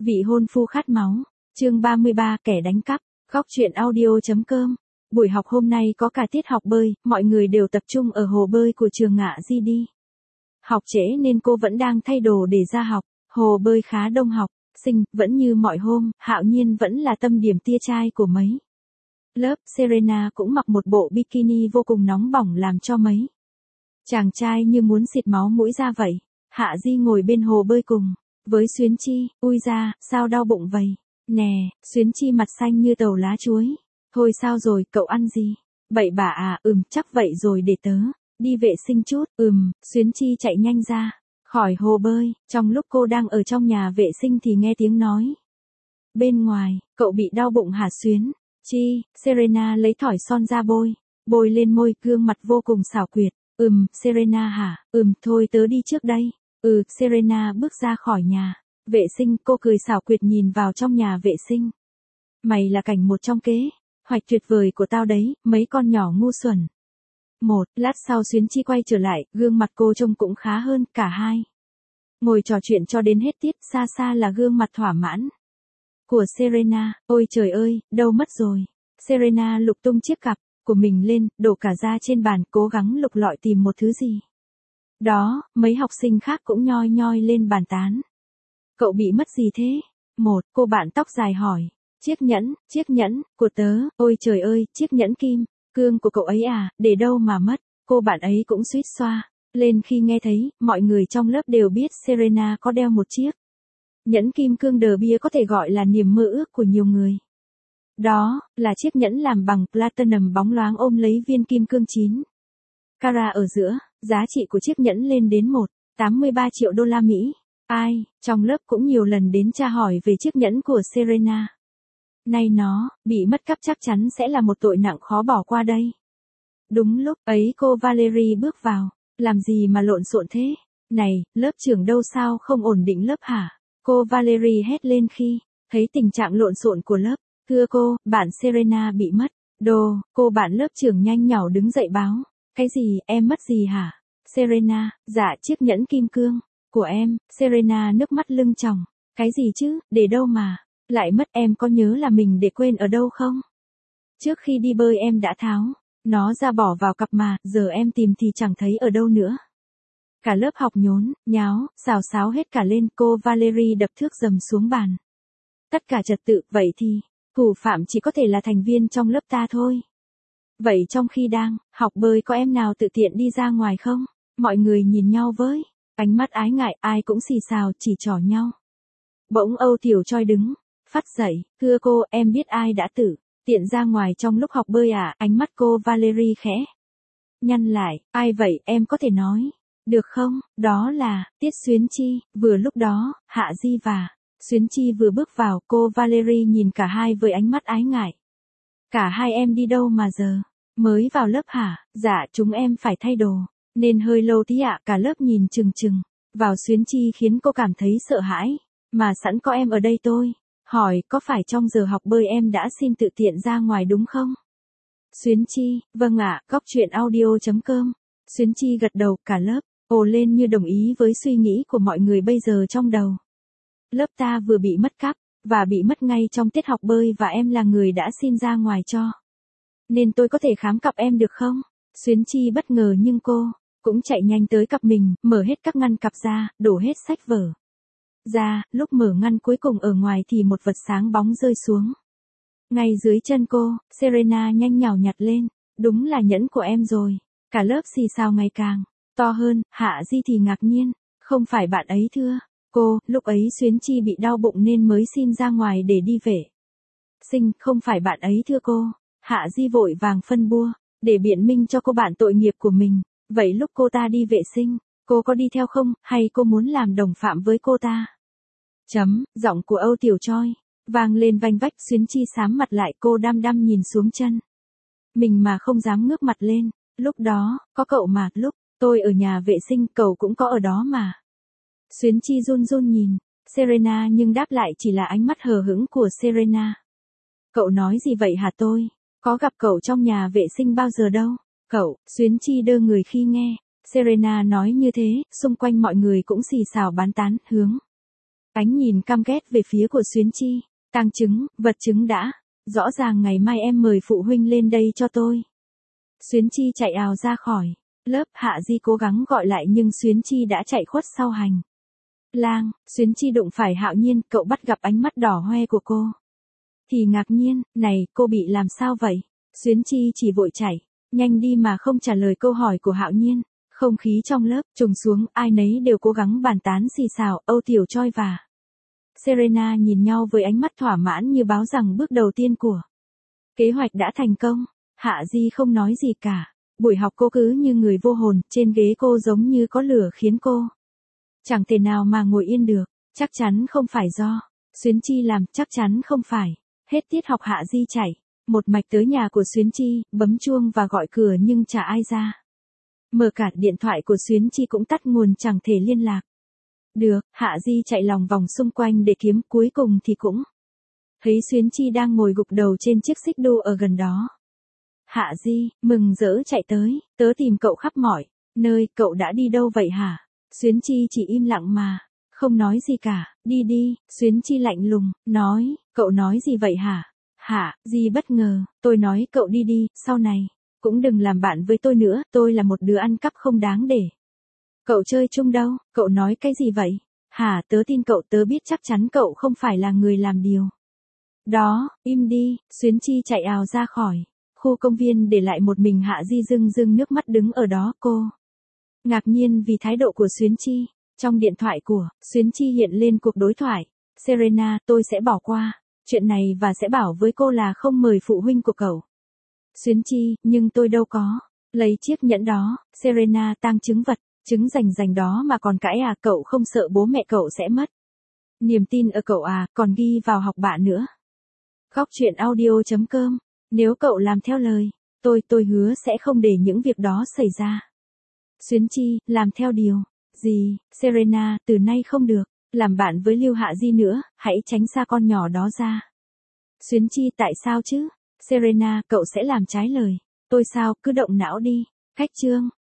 Vị hôn phu khát máu. Chương 33, kẻ đánh cắp. Góc truyện audio.com. Buổi học hôm nay có cả tiết học bơi, mọi người đều tập trung ở hồ bơi của trường Ngạ Di đi. Học trễ nên cô vẫn đang thay đồ để ra học, hồ bơi khá đông học sinh, vẫn như mọi hôm, Hạo Nhiên vẫn là tâm điểm tia trai của mấy lớp. Serena cũng mặc một bộ bikini vô cùng nóng bỏng làm cho mấy chàng trai như muốn xịt máu mũi ra vậy. Hạ Di ngồi bên hồ bơi cùng với Xuyến Chi. Ui da, sao đau bụng vậy? Nè, Xuyến Chi mặt xanh như tàu lá chuối. Thôi sao rồi, cậu ăn gì? Bậy bạ à? Chắc vậy rồi, để tớ đi vệ sinh chút. Xuyến Chi chạy nhanh ra khỏi hồ bơi. Trong lúc cô đang ở trong nhà vệ sinh thì nghe tiếng nói bên ngoài. Cậu bị đau bụng hả Xuyến Chi? Serena lấy thỏi son ra bôi lên môi, gương mặt vô cùng xảo quyệt. Serena hả? Thôi tớ đi trước đây. Serena bước ra khỏi nhà vệ sinh, cô cười xảo quyệt nhìn vào trong nhà vệ sinh. Mày là cảnh một trong kế hoạch tuyệt vời của tao đấy, mấy con nhỏ ngu xuẩn. Một lát sau Xuyến Chi quay trở lại, gương mặt cô trông cũng khá hơn, cả hai ngồi trò chuyện cho đến hết tiết. Xa xa là gương mặt thỏa mãn của Serena. Ôi trời ơi, đâu mất rồi? Serena lục tung chiếc cặp của mình lên, đổ cả ra trên bàn, cố gắng lục lọi tìm một thứ gì đó. Mấy học sinh khác cũng nhoi nhoi lên bàn tán. Cậu bị mất gì thế? Một cô bạn tóc dài hỏi. Chiếc nhẫn của tớ. Ôi trời ơi, chiếc nhẫn kim cương của cậu ấy à? Để đâu mà mất? Cô bạn ấy cũng suýt xoa lên khi nghe thấy. Mọi người trong lớp đều biết Serena có đeo một chiếc nhẫn kim cương đờ bia, có thể gọi là niềm mơ ước của nhiều người. Đó là chiếc nhẫn làm bằng platinum bóng loáng ôm lấy viên kim cương 9 carat ở giữa. Giá trị của chiếc nhẫn lên đến 1,83 triệu đô la Mỹ. Ai trong lớp cũng nhiều lần đến tra hỏi về chiếc nhẫn của Serena. Nay nó bị mất cắp chắc chắn sẽ là một tội nặng khó bỏ qua đây. Đúng lúc ấy cô Valerie bước vào. Làm gì mà lộn xộn thế? Này, lớp trưởng đâu, sao không ổn định lớp hả? Cô Valerie hét lên khi thấy tình trạng lộn xộn của lớp. Thưa cô, bạn Serena bị mất đồ. Cô bạn lớp trưởng nhanh nhảu đứng dậy báo. Cái gì, em mất gì hả? Serena, dạ chiếc nhẫn kim cương của em. Serena nước mắt lưng tròng. Cái gì chứ, để đâu mà lại mất? Em có nhớ là mình để quên ở đâu không? Trước khi đi bơi em đã tháo nó ra bỏ vào cặp mà, giờ em tìm thì chẳng thấy ở đâu nữa. Cả lớp học nhốn nháo, xào xáo hết cả lên. Cô Valerie đập thước dầm xuống bàn. Tất cả trật tự. Vậy thì thủ phạm chỉ có thể là thành viên trong lớp ta thôi. Vậy trong khi đang học bơi có em nào tự tiện đi ra ngoài không? Mọi người nhìn nhau với ánh mắt ái ngại, ai cũng xì xào chỉ trỏ nhau. Bỗng Âu Tiểu Choi đứng phắt dậy. Thưa cô, em biết ai đã tự tiện ra ngoài trong lúc học bơi à? Ánh mắt cô Valerie khẽ nhăn lại. Ai vậy, em có thể nói được không? Đó là Tiết Xuyến Chi. Vừa lúc đó, Hạ Di và Xuyến Chi vừa bước vào. Cô Valerie nhìn cả hai với ánh mắt ái ngại. Cả hai em đi đâu mà giờ mới vào lớp hả? Dạ chúng em phải thay đồ nên hơi lâu tí ạ. Cả lớp nhìn chừng chừng vào Xuyến Chi khiến cô cảm thấy sợ hãi. Mà sẵn có em ở đây tôi hỏi, có phải trong giờ học bơi em đã xin tự tiện ra ngoài đúng không? Xuyến Chi, vâng ạ. Góc truyện audio.com. Xuyến Chi gật đầu. Cả lớp ồ lên như đồng ý với suy nghĩ của mọi người bây giờ trong đầu. Lớp ta vừa bị mất cắp và bị mất ngay trong tiết học bơi, và em là người đã xin ra ngoài cho nên tôi có thể khám cặp em được không? Xuyến Chi bất ngờ nhưng cô cũng chạy nhanh tới cặp mình, mở hết các ngăn cặp ra, đổ hết sách vở ra. Lúc mở ngăn cuối cùng ở ngoài thì một vật sáng bóng rơi xuống ngay dưới chân cô. Serena nhanh nhảu nhặt lên. Đúng là nhẫn của em rồi. Cả lớp xì xào ngày càng to hơn. Hạ Di thì ngạc nhiên. Không phải bạn ấy thưa cô? Lúc ấy Xuyến Chi bị đau bụng nên mới xin ra ngoài để đi vệ sinh. Không phải bạn ấy thưa cô. Hạ Di vội vàng phân bua để biện minh cho cô bạn tội nghiệp của mình. Vậy lúc cô ta đi vệ sinh, cô có đi theo không, hay cô muốn làm đồng phạm với cô ta? Giọng của Âu Tiểu Choi vang lên vanh vách. Xuyến Chi xám mặt lại, cô đăm đăm nhìn xuống chân mình mà không dám ngước mặt lên. Lúc đó, có cậu mà, lúc tôi ở nhà vệ sinh, cậu cũng có ở đó mà. Xuyến Chi run run nhìn Serena nhưng đáp lại chỉ là ánh mắt hờ hững của Serena. Cậu nói gì vậy hả? Tôi có gặp cậu trong nhà vệ sinh bao giờ đâu. Cậu, Xuyến Chi đơ người khi nghe Serena nói như thế. Xung quanh mọi người cũng xì xào bán tán, hướng Ánh nhìn căm ghét về phía của Xuyến Chi. Tang chứng, vật chứng đã. Rõ ràng ngày mai em mời phụ huynh lên đây cho tôi. Xuyến Chi chạy ào ra khỏi lớp. Hạ Di cố gắng gọi lại nhưng Xuyến Chi đã chạy khuất sau hành lang. Xuyến Chi đụng phải Hạo Nhiên, cậu bắt gặp ánh mắt đỏ hoe của cô. Thì ngạc nhiên, này, cô bị làm sao vậy? Xuyến Chi chỉ vội chạy nhanh đi mà không trả lời câu hỏi của Hạo Nhiên. Không khí trong lớp trùng xuống, ai nấy đều cố gắng bàn tán xì xào. Âu Tiểu Choi và Serena nhìn nhau với ánh mắt thỏa mãn như báo rằng bước đầu tiên của kế hoạch đã thành công. Hạ Di không nói gì cả. Buổi học cô cứ như người vô hồn, trên ghế cô giống như có lửa khiến cô chẳng thể nào mà ngồi yên được. Chắc chắn không phải do Xuyến Chi làm, chắc chắn không phải. Hết tiết học Hạ Di chạy một mạch tới nhà của Xuyến Chi, bấm chuông và gọi cửa nhưng chả ai ra. Mở cả điện thoại của Xuyến Chi cũng tắt nguồn, chẳng thể liên lạc được. Hạ Di chạy lòng vòng xung quanh để kiếm, cuối cùng thì cũng thấy Xuyến Chi đang ngồi gục đầu trên chiếc xích đu ở gần đó. Hạ Di, mừng rỡ chạy tới, tớ tìm cậu khắp mọi nơi, cậu đã đi đâu vậy hả? Xuyến Chi chỉ im lặng mà không nói gì cả. Đi đi, Xuyến Chi lạnh lùng nói. Cậu nói gì vậy hả? Hạ Di bất ngờ. Tôi nói cậu đi đi, sau này cũng đừng làm bạn với tôi nữa, tôi là một đứa ăn cắp không đáng để cậu chơi chung đâu. Cậu nói cái gì vậy? Hả, tớ tin cậu, tớ biết chắc chắn cậu không phải là người làm điều đó. Im đi. Xuyến Chi chạy ào ra khỏi khu công viên để lại một mình Hạ Di rưng rưng nước mắt đứng ở đó. Cô ngạc nhiên vì thái độ của Xuyến Chi. Trong điện thoại của Xuyến Chi hiện lên cuộc đối thoại. Serena, tôi sẽ bỏ qua chuyện này và sẽ bảo với cô là không mời phụ huynh của cậu. Xuyến Chi, nhưng tôi đâu có lấy chiếc nhẫn đó. Serena, tang chứng vật chứng rành đó mà còn cãi à? Cậu không sợ bố mẹ cậu sẽ mất niềm tin ở cậu à? Còn ghi vào học bạ nữa. Khóc chuyện audio.com. Nếu cậu làm theo lời tôi hứa sẽ không để những việc đó xảy ra. Xuyến Chi, làm theo điều gì? Serena, từ nay không được làm bạn với Lưu Hạ Di nữa, hãy tránh xa con nhỏ đó ra. Xuyến Chi, tại sao chứ? Serena, cậu sẽ làm trái lời tôi sao? Cứ động não đi. Khách chương.